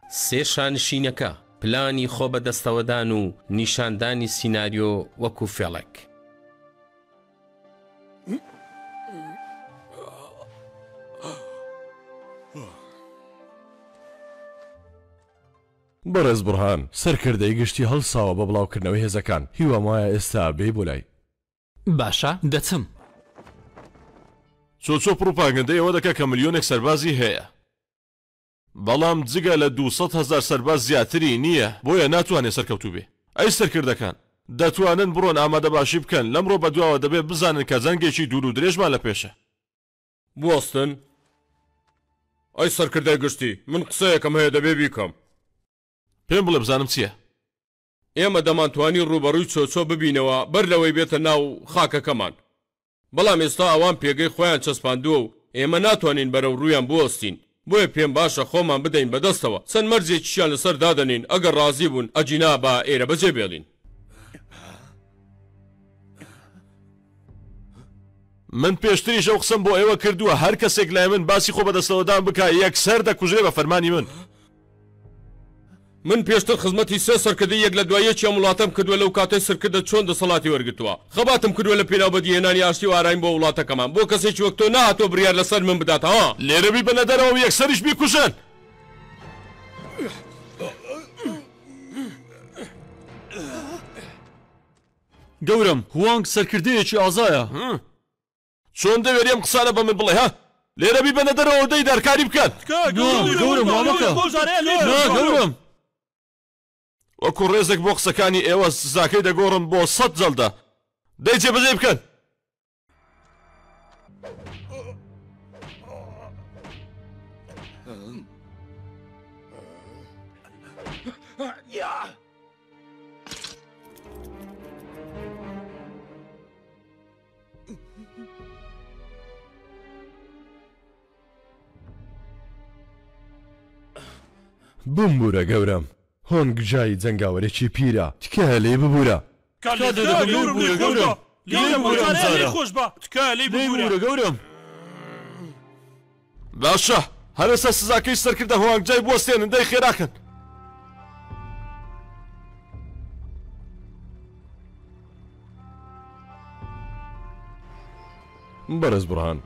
سێ شانشینەکە پلانی خۆ بەدەستەوەدان و نیشاندانی سیناریۆ وەکو فێڵێک. بەڕێز بڕهان سەرکردەی گشتی هەڵساوە بە بڵاوکردنەوەی هێزەکان هیوام وایە ئێستا بێ بۆ لای. باشە دەچم. چۆچۆ پروپاگەندەی ئەوە دەکە کە ملیۆنێک سەربازی هەیە، بەڵام جگە لە 200,000 سەرباز زیاتری نییە، بۆیە ناتوانێت سەرکەوتوو بێ. ئەی سەرکردەکان دەتوانن بڕۆن ئامادە باشی بکەن، لەمڕۆ بەدواوە دەبێت بزانن کە جەنگێکی دوور و درێژمان لە پێشە. بوەستن ئەی سەرکردەی گشتی من قسەیەکەم هەیە دەبێ بیکەم. پێم بڵێ بزانم چییە؟ ئێمە دەمانتوانی ڕوبەڕووی چۆچۆ ببینەوە بەر لەوەی بێتە ناو خاکەکەمان، بەڵام ئێستا ئەوان پێگەی خۆیان چەسپاندووە و ئێمە ناتوانین بەرەو ڕوویان بوەستین، بۆیە پێم باشە خۆمان بدەین بەدەستەوە چەند مەرجێکیشیان لەسەر دادەنین، ئەگەر ڕازی بوون ئەجینا بە ئێرە بەجێ بێڵین. من پێشتریش ئەو قسەم بۆ ئێوە کردووە هەر کەسێک لای من باسی خۆ بەدەستەوەدان بکە یەکسەر دەکوژرێ بە فەرمانی من. من پێشتر خزمەتی سێ سەرکردەی یەک لە دوایەکیان وڵاتەم کردووە لەو کاتەی سەرکردە چۆن دەسەڵاتی وەرگتووە، خەباتم کردووە لە پێناو بەدیهێنانی ئاشتی و ئارایم بۆ وڵاتەکەمان، بۆ کەسێکی وەک تۆ نەهاتۆ بڕیار لەسەر من بداتەوە لێرەبی بە نەدەرەوە یەکسەریش بیکوژن. گەورم هوانگ سەرکردەیەکی ئازایە. چۆن دەوێریم قسانە بە من بڵێ ها؟ لێرەبی بە نەدەرەوە دەی دارکاری بکەن. گەورم وامەکە گەورم وەکو ڕێزێک بۆ قسەکانی ئێوە سزاکەی دەگۆڕم بۆ 100 جەڵدە، دەی جێبەجێ بکەن. بمبورە گەورم هۆنگ جای جەنگاوەرێکی پیرە تکایە لێ ببوورە. گەورم باشە هەرەسە سزاکەی سەرکردە هۆنگ جای بوەستێنن دەی خێراکەن. بەڕێز بڕهان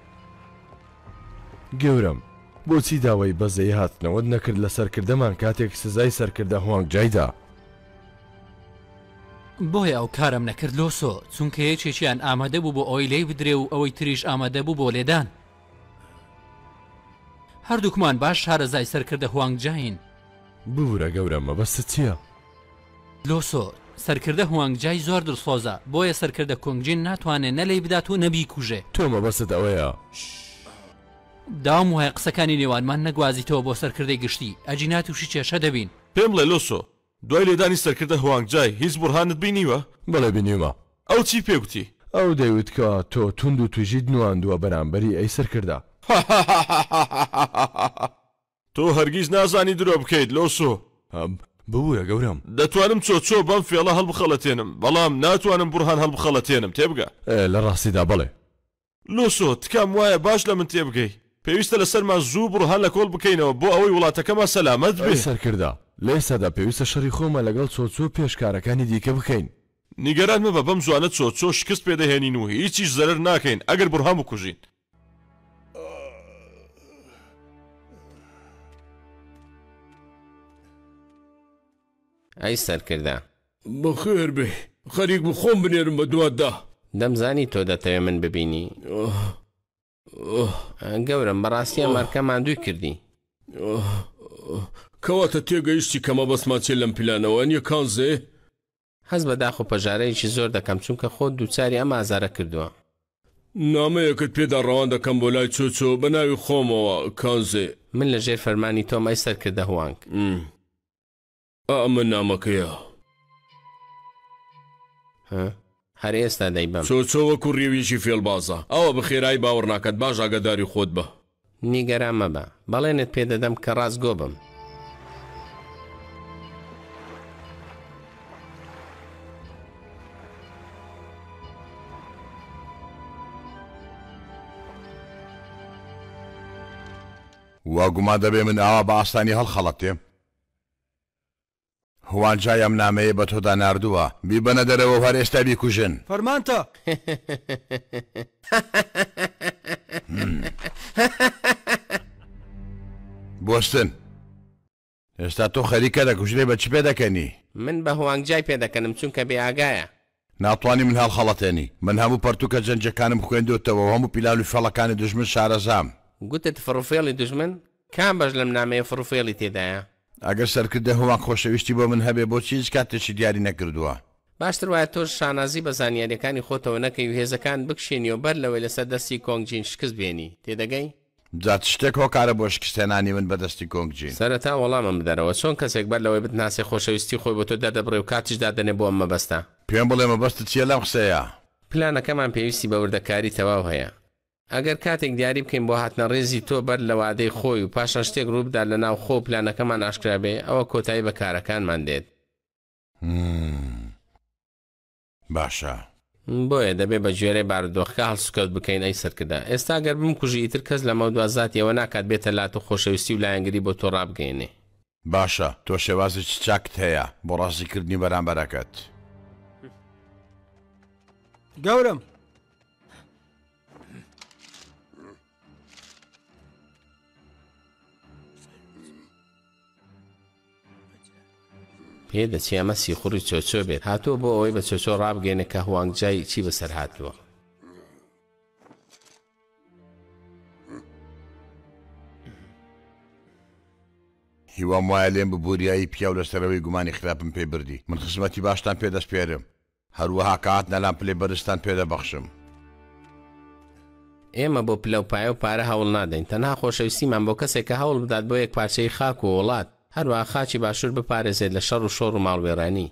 گەورم بۆچی داوای بەزەی هاتنەوەت نەکرد لە سەرکردەمان کاتێک سزای سەرکردە هۆنگ جایدا؟ بۆیە ئەو کارم نەکرد لۆسۆ، چونکە یەکێکیان ئامادە بوو بۆ ئەوی لێی بدرێ و ئەوەی تریش ئامادە بوو بۆ لێدان. هەردووکمان باش شارەزای سەرکردە هۆنگ جاین. ببوورە گەورە مەبەستت چییە؟ لۆسۆ سەرکردە هۆنگ جای زۆر دڵسۆزە، بۆیە سەرکردە کۆنگجین ناتوانێت نەلەی بدات و نەبی کوژێ. تۆ مەبەستت ئەوەیە داوام وایە قسەکانی نێوانمان نەگوازیتەوە بۆ سەرکردەی گشتی، ئەجینات وشی کێشە دەبین. پێم بڵێ لۆسۆ دوای لێدانی سەرکردە هۆنگ جای هیچ بورهانت بینیوە؟ بەڵێ بینیومە. ئەو چی پێگوتی؟ ئەو دەیوت کە تۆ تونند و توژیت نواندووە بەرامبەری ئەی سەرکردە. تۆ هەرگیز نازانی درۆ بکەیت لۆسۆ. ببوورە گەورم دەتوانم چۆچۆ بەم فێڵە هەڵبخەڵەتێنم، بەڵام ناتوانم بورهان هەڵبخەڵەتێنم تێبگە. لە ڕاستیدا بڵێ لۆسۆ تکام وایە باش لە من تێبگەی، پێویستە لەسەرمان زوو بڕهان لە کۆڵ بکەینەوە بۆ ئەوەی وڵاتەکەمان سەلامەت بێ. سەرکردە لە ئێستادا پێویستە شەڕی خۆمە لەگەڵ چۆچۆ پێشکارەکانی دیکە بکەین. نیگەران مەبە بەم زوانە چۆچۆ شکست پێدەهێنین و هیچیش زەرەر ناکەین ئەگەر بورهان بکوژین. ئەی سەرکردە بەخێر بێ خەریک بوو خۆم بنێرم بە دواتدا. دەمزانی تۆ دەتەوێت من ببینی. گەورم بەڕاستی ئەمەرکە ماندووی کردی. کەواتە تێگەیشتی کەمە بەسمان چێ لەم پلانەوە نیە کانزێ؟ هەز بە داخ و پەژارەیەکی زۆر دەکەم چونکە خۆت دووچاری ئەم ئازارە کردووە. نامەیەکت پێدا ڕەوان دەکەم بۆ لای چۆچۆ بە ناوی خۆمەوە کانزێ. من لە ژێر فەرمانی تۆمای سەرکردە هوانگ. ئەمە نامەکەیە. هەر ئێستا دەیبەم. چۆچۆ وەکو ڕێویشی فێڵبازە، ئەوە بە خێرایی باوەڕ ناکەت، باش ئاگاداری خۆت بە. نیگەران مەبە، بەڵێنت پێدەدەم کە ڕاستگۆ بم. وا گومان دەبێ من ئاوا بە ئاستانی هەڵخەڵەتێم. هوانجای ئەم نامەیە بە تۆدا ناردووە بیبەنە دەرەوە هەر ئێستا بیکوژن فەرمانتە بۆستن ئێستا تۆ خەریکە دەکوژرێ بە چ پێ دەکەنی من بە هوانگجای پێ دەکەنم چونکە بێ ئاگایە ناتوانانی من هەڵخەڵەتێنی من هەموو پەرتوکە جەنجەکانم خوێندوتەوە و هەموو پیلان و فەڵەکانی دژمن شارەزام گوتت فڕوفێڵی دژمن کام بەش لەم نامەیە فڕوفێڵی تێدایە ئەگەر سەرکردە هەوان خۆشەویستی بۆ من هەبێ بۆچی هیچ کاتێکی دیاری نەکردووە باشتر وایە تۆش شانازی بە زانیاریەکانی خۆتەوە نەکەی و هێزەکان بکشێنی و بەر لەوەی لەسەر دەستی کۆنگجین شکست بێنی تێدەگەی جات شتێک هۆکارە بۆ شکستێنانی من بەدەستی کۆنگجین سەرەتا وەڵامم بدەرەوە چۆن کەسێک بەر لەوەی بتناسێ خۆشەویستی خۆی بۆ تۆ دەدەبڕێ و کاتیش دادەنێ بۆ ئەمە بەستە پێم بڵێ مەبەستت چیە لەم قسەیە پلانەکەمان پێویستی بە وردەکاری تەواو هەیە ئەگەر کاتێک دیاری بکەین بۆ هاتنە ڕێزی تۆ بەر لە وادەی خۆی و پاشان شتێک ڕووبدا لە ناو خۆ پلانەکەمان ئاشکرا بێ ئەوە کۆتایی بە کارەکانمان دێت باشە بۆیە دەبێ بە گوێرەی بارودۆخەکە هەڵسوکەوت بکەین ئەی سەرکردا ئێستا گەر بمکوژی ئیتر کەس لە مەو دوازاتیەوە ناکات بێتە لات و خۆشەویستی و لایەنگری بۆ تۆ ڕابگەێنێ باشە تۆ شێوازی چاکت هەیە بۆ ڕاستیکردنی بەرامبەرەکەت گەورم پێ دەچی ئەمە سیخوڕی چۆچۆ بێت هاتووە بۆ ئەوەی بە چۆچۆ ڕابگەێنێ کە هوانگجای چی بەسەر هاتووە هیوام وایە لێم ببووریایی پیا و لەسەرەوەی گومانی خراپم پێ بردی من خزمەتی باشتان پێدەست پێرم هەروەها کات نەلام پلێ بەرزتان پێدەبەخشم ئێمە بۆ پلە و پایە و پارە هەوڵ نادەین تەنها خۆشەویستیمان بۆ کەسێک کە هەوڵ بدات بۆ یەک پارچەی خاک و وڵات هەروە خاچی باشوور بپارێزێت لە شەڕ و شۆڕ و ماڵوێرانی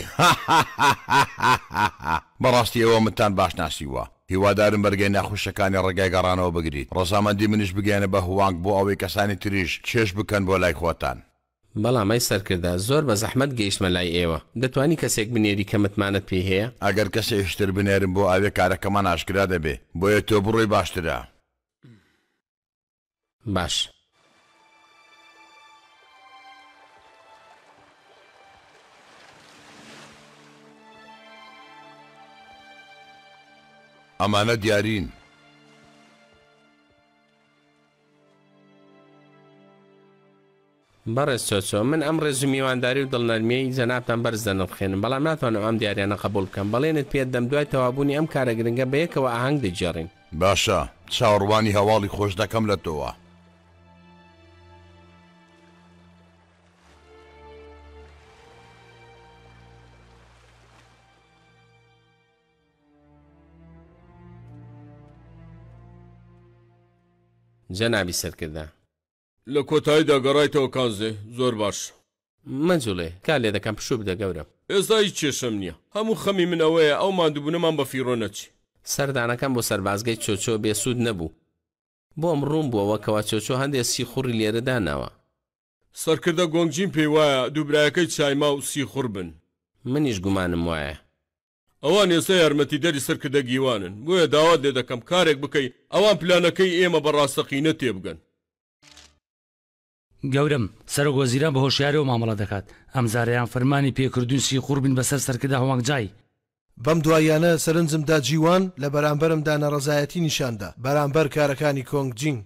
بەڕاستی ئەوە منتان باش ناسیوە هیوادارم بەرگەی ناخۆشەکانی ڕێگای گەڕانەوە بگریت ڕۆزامەندی منیش بگەێنە بە هوانگ بۆ ئەوەی کەسانی تریش چێش بکەن بۆ لای خۆتان بەڵام ئەی سەرکردا زۆر بە زەحمەت گەیشتمە لای ئێوە دەتوانی کەسێک بنێری کە متمانت پێ هەیە ئەگەر کەسێکتر بنێرم بۆ ئاوێ کارەکەمان ئاشکرا دەبێ بۆیە تۆ بڕۆی باشترە باش ئەمانە دیارین بەڕێز چۆچۆ من ئەم ڕێز و میوانداری و دڵنەرمیەی جەنابتان بەرز دەنرخێنم بەڵام ناتوانم ئەم دیاریانە قبول بکەم بەڵێنت پێت دەم دوای تەوابوونی ئەم کارە گرنگە بە یەکەوە ئاهەنگ دەجێڕین باشە چاوەڕوانی هەواڵی خۆش دەکەم لە تۆوە جەنابی سەرکردا لە کۆتاییدا گەڕایتەوە کانزێ زۆر باش مەجوڵێ کار لێ دەکەم پشوو بدە گەورم ئێستا هیچ کێشەم نییە هەموو خەمی من ئەوەیە ئەو مادووبوونەمان بە فیڕۆ نەچی سەردانەکەم بۆ سەربازگەی چۆچۆ بێسوود نەبوو بۆم ڕوون بووەوە کەوا چۆچۆ هەندێک سیخوڕی لێرە داناوە سەرکردە گۆنگجین پێی وایە دووبرایەکەی چایما و سیخوڕ بن منیش گومانم وایە ئەوان ئێستا یارمەتی دەری سەرکردە گیوانن بۆیە داوات لێ دەکەم کارێک بکەی ئەوان پلانەکەی ئێمە بە ڕاستەقینە تێبگەن گەورم سەرۆک وەزیران بە هۆشیارەوە مامەڵە دەکات ئەم زارەیان فەرمانی پێکردوون سیخوڕ بن بەسەر سەرکردە هەوانگجای بەم دوایانە سەرنجمدا جیوان لە بەرامبەرمدا نەڕەزایەتی نیشاندا بەرامبەر کارەکانی کۆنگجین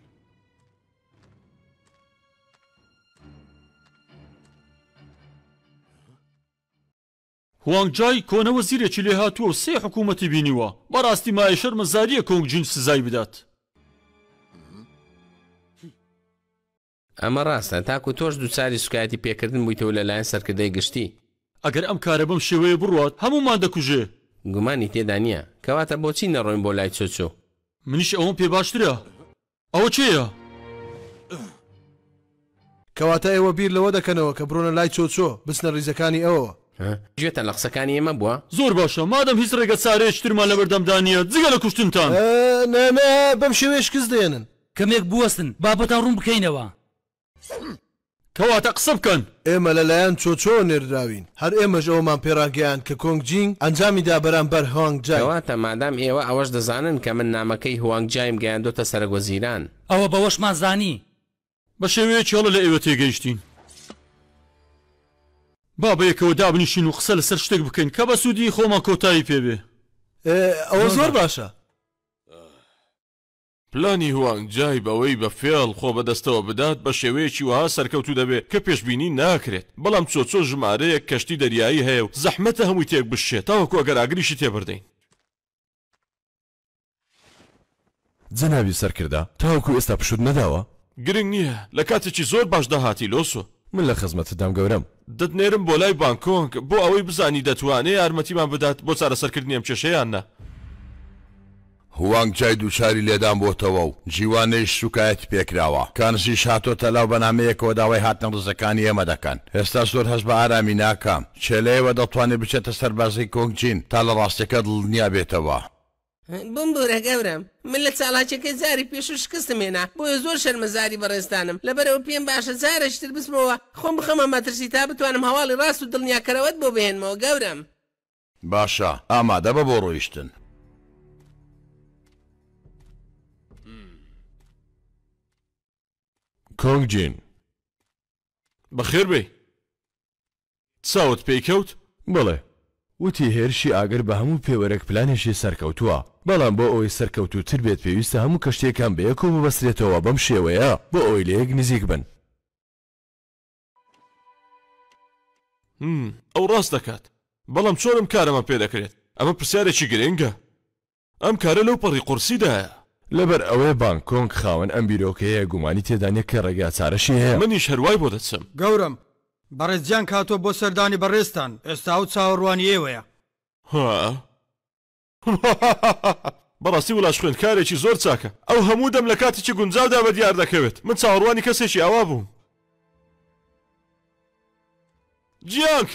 هوانگجای کۆنە وەزیرێکی لێ هاتووە و سێ حکوومەتی بینیوە بەڕاستی مایە شەرمە زاریە کۆنگجین سزای بدات ئەمە ڕاستە تاکو تۆش دووچاری سوکایەتی پێکردن بوویتەوە لەلایەن سەرکردەی گشتی ئەگەر ئەم کارە بەم شێوەیە بڕوات هەمومان دەکوژێ گومانی تێدا نییە کەواتە بۆچی نەڕۆین بۆ لای چۆچۆ منیش ئەوەم پێ باشترە ئەوە چێیە کەواتە ئێوە بیر لەوە دەکەنەوە کە بڕۆنە لای چۆچۆ بچنە ڕیزەکانی ئەوە گوێتە لە قسەکانی ئێمە بووە زۆر باشە مادەم هیچ ڕێگە چارەیەکترمان لە بەردەمدانە جگە لە کوشتنتان نەمە بەم شێوەیە شکست دێنن کەمێک بوەستن بابەتان ڕوون بکەینەوە کەواتە قسە بکەن ئێمە لەلایەن چۆچۆ نێردراوین هەر ئێمەش ئەومان پێڕاگەیان کە کۆنگجین ئەنجامیدا بەرامبەر هوانگجای کەواتە مادام ئێوە ئەوەش دەزانن کە من نامەکەی هوانگجایم گەیاندۆتە سەرۆکوەزیران ئەوە بەوەشمان زانی بە شێوەیەکی هەڵە لە ئێوە تێگەیشتین با بەیەکەوە دابنیشین و قسە لەسەر شتێک بکەین کە بە سوودی خۆمان کۆتایی پێبێ. ئەوە زۆر باشە. پلانی هوانگ جای بەوەی بە فێڵ خۆ بەدەستەوە بدات بە شێوەیەکی وها سەرکەوتو دەبێت کە پێشبینی ناکرێت، بەڵام چۆچۆ ژمارەیەک کەشتی دەریایی هەیە و زەحمەتە هەمووی تێک بشێت تاوەکو ئەگەر ئاگریشی تێبردەین. جەنابی سەرکردا تاوەکو ئێستا پشود نەداوە؟ گرنگ نییە، لە کاتێکی زۆر باش داهاتی لۆسۆ. من لە خزمەتتدام گەورم. دەتنێرم بۆ لای بانکۆنگ بۆ ئەوەی بزانی دەتوانێت یارمەتیمان بدات بۆ چارەسەرکردنی ئەم کێشەیان نە. هوانگ جای دووچاری لێدان بۆتەوە و جیوانەی شوکایەتی پێکراوە. کانزیش هاتۆتە لاو بەنامەیەکەوە داوای هاتنە ڕزەکانی ئێمە دەکەن. ئێستا زۆر هەست بە ئارامی ناکەم. چێلەیەوە دەتوانێت بچێتە سەربازی کۆنگجین تا لە ڕاستیەکە دڵنیا بێتەوە. بمبورە گەورم، من لە چاڵاچەکەی زاری پێش و شکستم هێنا بۆیە زۆر شەرمەزاری بەڕێستانم لەبەرەوە پێم باشە جارێکتر بسمەوە خۆم بخەمە مەترسی تا بتوانم هەواڵی ڕاست و دڵنیاکەرەوەت بۆ بهێنمەوە گەورم. باشە، ئامادە بە بۆ ڕۆیشتن. کۆنگجین بەخێر بێ چاوت پێیکەوت؟ بڵێ وتی هێرشی ئاگەر بە هەموو پێوەرێک پلانێکی سەرکەوتووە، بەڵام بۆ ئەوەی سەرکەوتوتر بێت پێویستە هەموو کەشتێکان بەیەکۆ ببەسرێتەوە بەم شێوەیە بۆ ئەوەی لە یەک نزیک بن. ئەو ڕاست دەکات، بەڵام چۆنم کارەمە پێ دەکرێت؟ ئەمە پرسیارێکی گرنگە. ئەم کارە لەو پەڕی قورسیدایە. لەبەر ئەوەی بانکۆنگ خاوەن ئەم بیرۆکەیە گومانی تێدانێت کە ڕێگا چارەشی هەیە. منیش هەروای بۆ دەچم. گەورم بەڕێزجان کاتۆ بۆ سەردانی بەڕێستان ئێستا ئەو چاوەڕوانی ئێوەیە. بەڕاستی وڵاش خوێندکارێکی زۆر چاکە. ئەو هەموو دەم لە کاتێکی گونجاودا بە دیار دەکەوێت. من چاوەڕوانی کەسێکی ئاوا بووم. جیانگ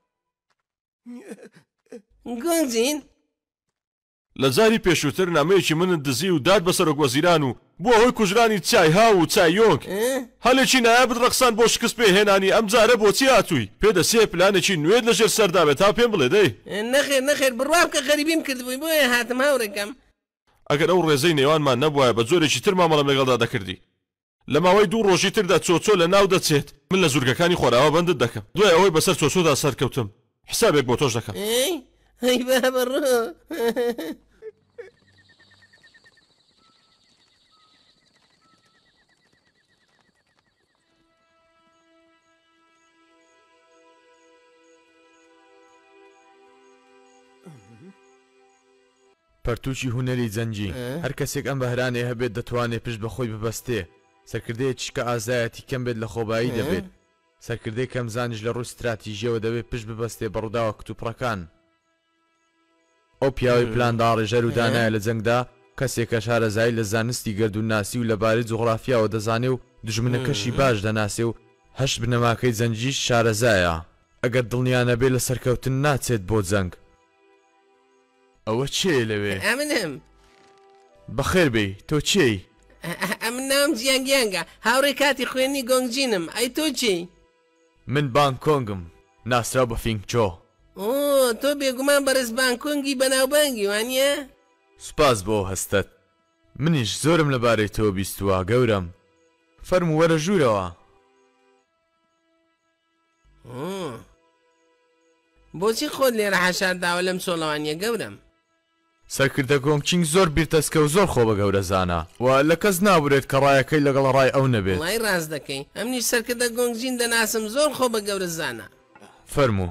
گۆنجین لە زاری پێشووتر نامەیەکی منت دزی و داد بە سەرۆک وەزیران و بۆ ئەوەی کوژرانی چای ها و چایۆنگ هەلێکی نایابت ڕەقسان بۆ شکست پێهێنانی ئەم جارە بۆچی هاتووی؟ پێدەسێ پلانێکی نوێت لەژێر سەردابێت تا پێم بڵێ دەی؟ نەخێر نەخێر بڕام کە غەریبیم کردبووی بۆیە هاتم هاوڕێکەم. ئەگەر ئەو ڕێزەی نێوانمان نەبووە بە جۆرێکی تر مامەڵەم لەگەڵدا دەکردی. لە ماوەی 2 ڕۆژی تردا چۆچۆ لە ناو دەچێت. من لە زورگەکانی خۆراوە بەندت دەکەم. دوای ئەوەی بەسەر چۆچۆدا سەرکەوتم حسابێک بۆ تۆش دەکەم. ئەی بابڕۆ. پەرتوچی هوەری جەنجی هەر کەسێک ئەم بەهرانێ هەبێت دەتوانێت پشت بەخۆی ببەستێ. سەرکردەیەکی کە ئازایەتی کەم بێت لە خۆبایی دەبێت. سەرکردەی کەم زانیش لە ڕووی استراتیژیەوە دەبێت پشت ببەستێ بەڕووداوە کتوپڕەکان. ئەو پیاوەی پلاندا ڕێژەر و دانایە لە جەنگدا کەسێکە شارەزایی لە زانستی گەردووناسی و لەبارەی جوغرافیاوە دەزانێ و دژمنەکەشی باش دەناسێ و هەشت بنەماکەی جەنجیش شارەزایە. ئەگەر دڵنیانە بێت لە سەرکەوتن ناچێت بۆ جەنگ. ئەوە چێ لەوێ؟ ئەمنم. بەخێر بێ تۆ چێی؟ ئەم ناوم جیانگیانگە هاوڕێ کاتی خوێنی گۆنگجینم. ئەی تۆ چی؟ من بانکۆنگم ناسراو بە فینگچۆ. تۆ بێگومان بەرز بانکۆنگی بەناوبانگی وانە؟ سوپاس بۆ هەستت. منیش زۆرم لەبارەی تۆ بیستووە گەورم. فەرموو وەرە ژوورەوە. بۆچی خۆت لێرە حەشارداوە لەم سۆڵەوانیە گەورم؟ سەرکردە گۆنگچینگ زۆر بیرتەسکە و زۆر خۆ بە گەورە زانە و لە کەس نابورێت کە ڕایەکەی لەگەڵ ڕای ئەو نەبێت. وڵای ڕاست دەکەی. ئەمنیش سەرکردە گۆنگجین دەناسم زۆر خۆ بە گەورە زانە. فەرموو.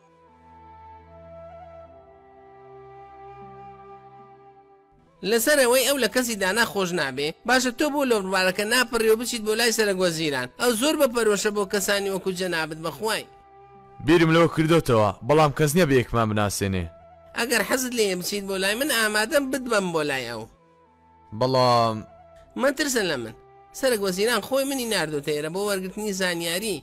لەسەرەوەی ئەو لە کەسی دانا خۆش نابێ باشە تۆ بۆ لە ڕوارەکە ناپەڕێ و بچیت بۆ لای سەرۆک وەزیران. ئەو زۆر بەپەرۆشە بۆ کەسانی وەکو جەنابەت بەخوای. بیرم لەوە کردوتەوە بەڵام کەس نییە بە یەکمان بناسێنێ. ئەگەر حەزت لێ بچیت بۆ لای من ئامادەم بدبم بۆ لای ئەو. بەڵام مەترسن لە من. سەرۆک وەزیران خۆی منی ناردۆتە ئێرە بۆ وەرگرتنی زانیاری.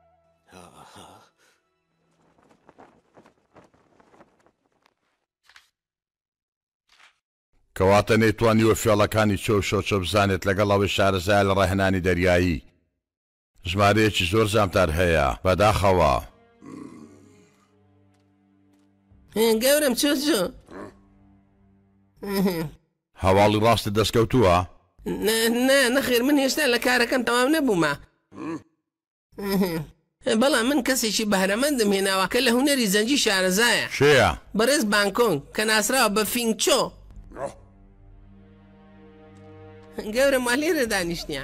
کەواتە نەیتوانیوە فێڵەکانی چۆ شۆچە بزانێت لەگەڵ ئەوەی شارەزای لە ڕاهێنانی دەریایی. ژمارەیەکی زۆر زامتار هەیە بەداخەوە. گەورم چۆ هەواڵی ڕاستی دەستکەوتووە؟ نەخێر من هێشتا لە کارەکەم تەواو نەبوومە. بەڵام من کەسێکی بەهرەمەندم هێناوە کە لە هوەری زەنجی شارەزایە. شەیە؟ بەڕێز بانکۆنگ کە ناسراوە بە فینگچۆ. گەورە مالێرە دانیشتنیە.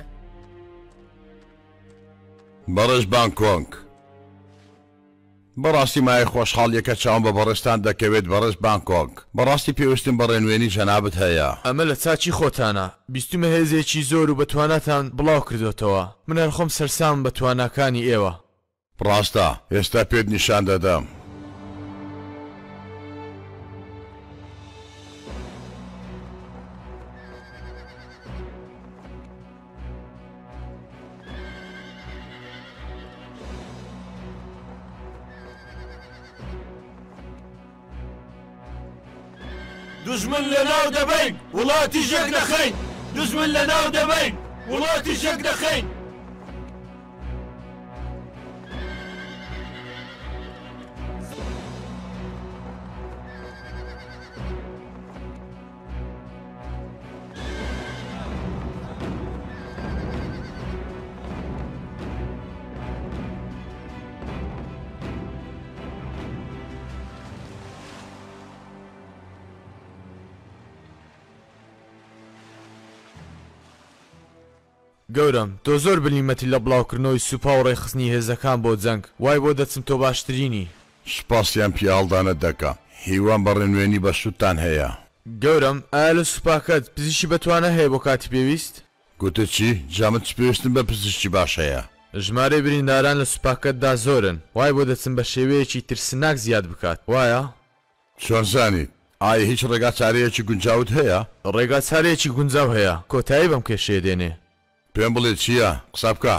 بەڕێز بانکۆنگ بەڕاستی مای خۆشحاڵیەکە چاوم بە بەڕێستان دەکەوێت بەڕێز بانکۆنگ بەڕاستی پێویستم بە ڕێنوێنی جەنابەت هەیە. ئەمە لە چاچی خۆتانە بیستمە هێزێکی زۆر و بەتواناتان بڵاو کردوتەوە من هەرخۆم سەرسام بە تواناکانی ئێوە. ڕاستە ئێستا پێت نیشان دەدەم. دژمن لە ناو دەبین وڵاتی ژێک دەخەین دژمن لە ناو دەبین وڵاتی ژێک دەخەین. گەورم تۆ زۆر بلیمەتی لە بڵاوکردنەوەی سوپا و ڕێخستنی هێزەکان بۆ جەنگ وای بۆ دەچم تۆ باشترینی. سوپاسیان پیاڵدانە دەکەم هیوان بە ڕێنوێنی بە سوودتان هەیە. گەورم ئایا لە سوپاکەت پزیشی بەتوانە هەیە بۆ کاتی پێویست؟ گوتە چی؟ جامت پێویستم بە پزیشکی باش هەیە. ژمارەی برینداران لە سوپاکەتدا زۆرن وای بۆ دەچم بە شێوەیەکی ترسناک زیاد بکات وایە؟ چۆن زانیت؟ ئایا هیچ ڕێگا چارەیەکی گونجاوت هەیە؟ ڕێگا چارەیەکی گونجاو هەیە کۆتایی بەم کێشەیە دێنێ. پێم بڵێ چییە؟ قسە بکە.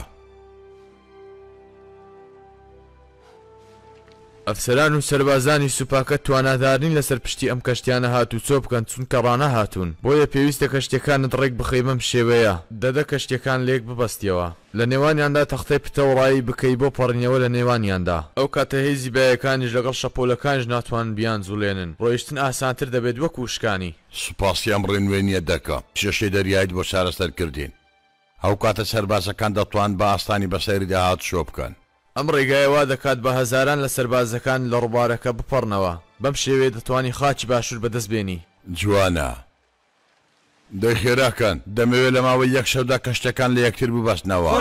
ئەفسەران و سەربازانی سوپاکە توانادارین لەسەر پشتی ئەم کەشتیانە هات و چۆ بکەن چونکە ڕانە هاتوون بۆیە پێویستە کەشتەکانت ڕێک بخەی بەم شێوەیە دەدە کەشتەکان لێک ببەستیەوە لە نێوانیاندا تەختەی پتەوڕایی بکەی بۆ پەڕینەوە لە نێوانیاندا ئەو کاتە هێزی بایەکانیش لەگەڵ شەپۆلەکانیش ناتوان بیان جوڵێنن ڕۆیشتن ئاسانتر دەبێت وەکو شکانی. سوپاسیان ڕێنوێنیە دەکە کێشەی دەریایت بۆ چارەسەرکردین ئەو کاتە سەربازەکان دەتوان بە ئاستانی بەسەری داهات شۆ بکەن. ئەم ڕێگایەوە دەکات بە هەزاران لە سەربازەکان لە ڕووبارەکە بپەڕنەوە بەم شێوێ دەتوانی خاچی باشوور بەدەست بێنی. جوانە دەی خێراکەن دەمەوێت لە ماوەی یەک شەودا کەشتەکان لە یەکتر ببەستنەوە.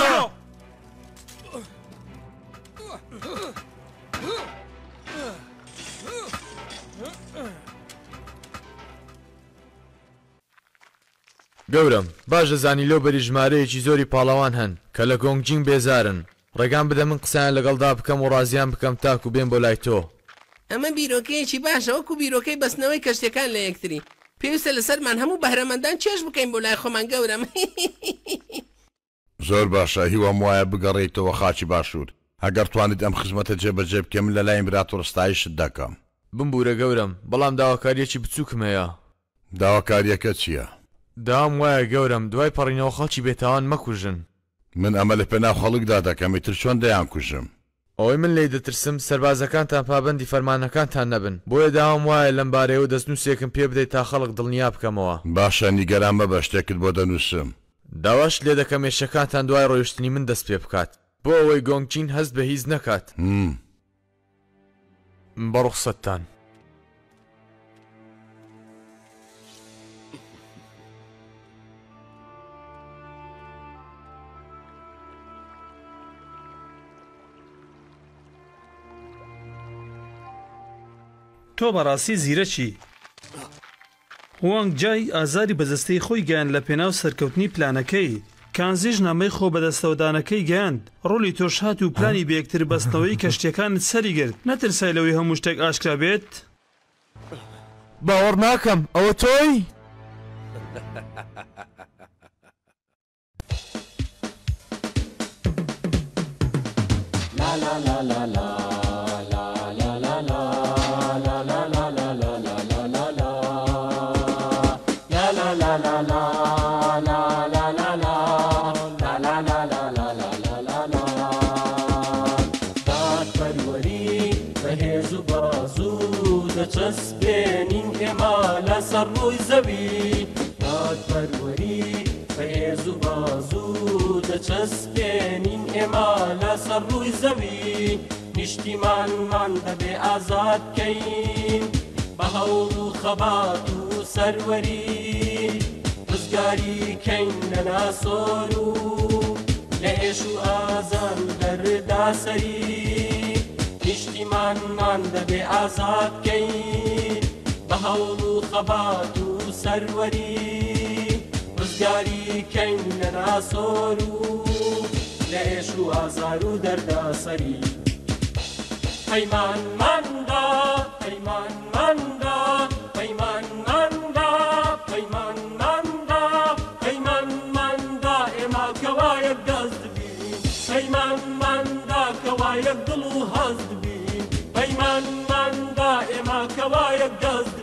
گەورم باش دەزانی لەو بەری ژمارەیەکی زۆری پاڵەوان هەن کە لە گۆنگجینگ بێزارن ڕێگان بدە من قسەیان لەگەڵدا بکەم و ڕازیان بکەم تاکو بێن بۆ لای تۆ. ئەمە بیرۆکەیەکی باشە وەکو بیرۆکەی بەستنەوەی کەشتەکان لە یەکتری پێویستە لەسەرمان هەموو بەهرەمەندان چێژ بکەین بۆ لای خۆمان گەورم. زۆر باشە هیوام وایە بگەڕێیتەوە خاچی باشوور ئەگەر توانیت ئەم خزمەتە جێبەجێ بکەم لە لای ئیمپراتۆرستایشت دەکەم. بمبورە گەورم بەڵام داواکاریەکی بچووکم هەیە. داواکاریەکە چییە؟ داوام وایە گەورم دوای پەڕینەوە خەڵکی بێتاوان مەکوژن. من ئەمە لە پێناو خەڵکدا دەکەمی تر چۆن دەیان کوژم. ئەوەی من لێی دەترسم سەربازەکانتان پابەندی فەرمانەکانتان نەبن بۆیە داوام وایە لەم بارەیەوە دەستنووسێکم پێ بدەیت تا خەڵک دڵنیا بکەمەوە. باشە نیگەران مەبە شتێکت بۆ دەنووسم. داواش لێ دەکەم مێشەکانتان دوای ڕۆیشتنی من دەست پێ بکات بۆ ئەوەی گۆنگجین هەست بە هیچ نەکات. بەڕوخسەتتان. تۆ بەڕاستی زیرەکی هوانگ جای ئازاری بەدەستەی خۆی گەیاند لە پێناو سەرکەوتنی پلانەکەی کانزیش نامەی خۆ بەدەستەوەدانەکەی گەیاند ڕۆلی تۆش هات و پلانی بەیەکتر بەستنەوەی کەشتیەکانت سەری گرت نەترسای لەوەی هەموو شتێک ئاشکرا بێت. باوەڕ ناکەم ئەوە تۆی؟ دەچەسبێنین ئێمە لەسەر ڕووی زەوی دادپەروەری بەهێز و باز و چەسپێنین ئێمە لەسەر ڕووی زەوی نیشتیمانمان دەبێ ئازاد بکەین بە هەوڵ و خەبات و سەروەری ڕزگاری کەین لە ناسۆر و لە ئێش و ئازان دەردا سەری نیشتیمانمان دەبێ ئازاد بکەین بە هەوڵ و خەبات و سەروەری ڕزگاری کەین لە ناسۆر و لە ئێش و ئازار و دەردا سەری پەیمانماندا پەیمانماندا پەیمانماندا پەیمانماندا پەیمانماندا ئێمە کەوایەک دەست بین پەیمانماندا کەوایەک دڵ و هەست بین پەیمانماندا ئێمە کەوایەک دەست